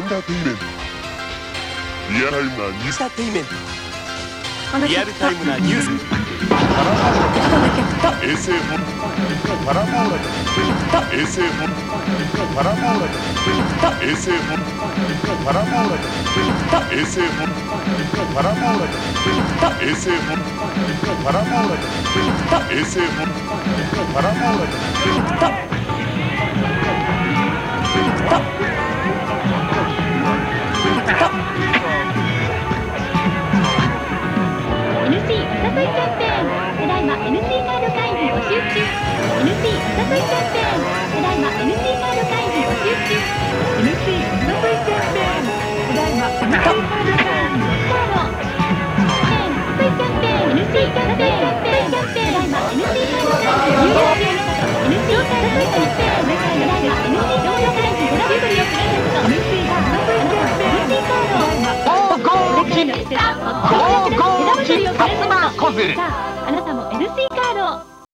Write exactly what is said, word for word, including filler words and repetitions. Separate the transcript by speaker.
Speaker 1: ターテインメント。リアルタイムなニュースターテインメント。リアルタイムなニュース。衛星フォンパラボーラだ。衛星フォンパラボーラだ。衛星フォンパラボーラだ。衛星フォンパラボーラだ。衛星フォンパラボーラだ。衛星フォンパラボーラだ。
Speaker 2: エヌシー お誘いキャンペーン。ただいま エヌシー カード会議募集中。エヌシー お誘いキャンペーン。ただいま エヌシー カード会議募集中。エヌシー お誘いキャンペーン。ただいま エヌシー カード会議カード。お誘いキャンペーン。エヌシー キャンペーン。キャンペーン。ただいま エヌシー カード会議入力中。エヌシー カードキャンペーン。ただいま エヌシー カード会議ご覧取りをプレゼント。エヌシー カード。エヌシー カード。ゴーゴーキッゴーゴーキッ発売コズ。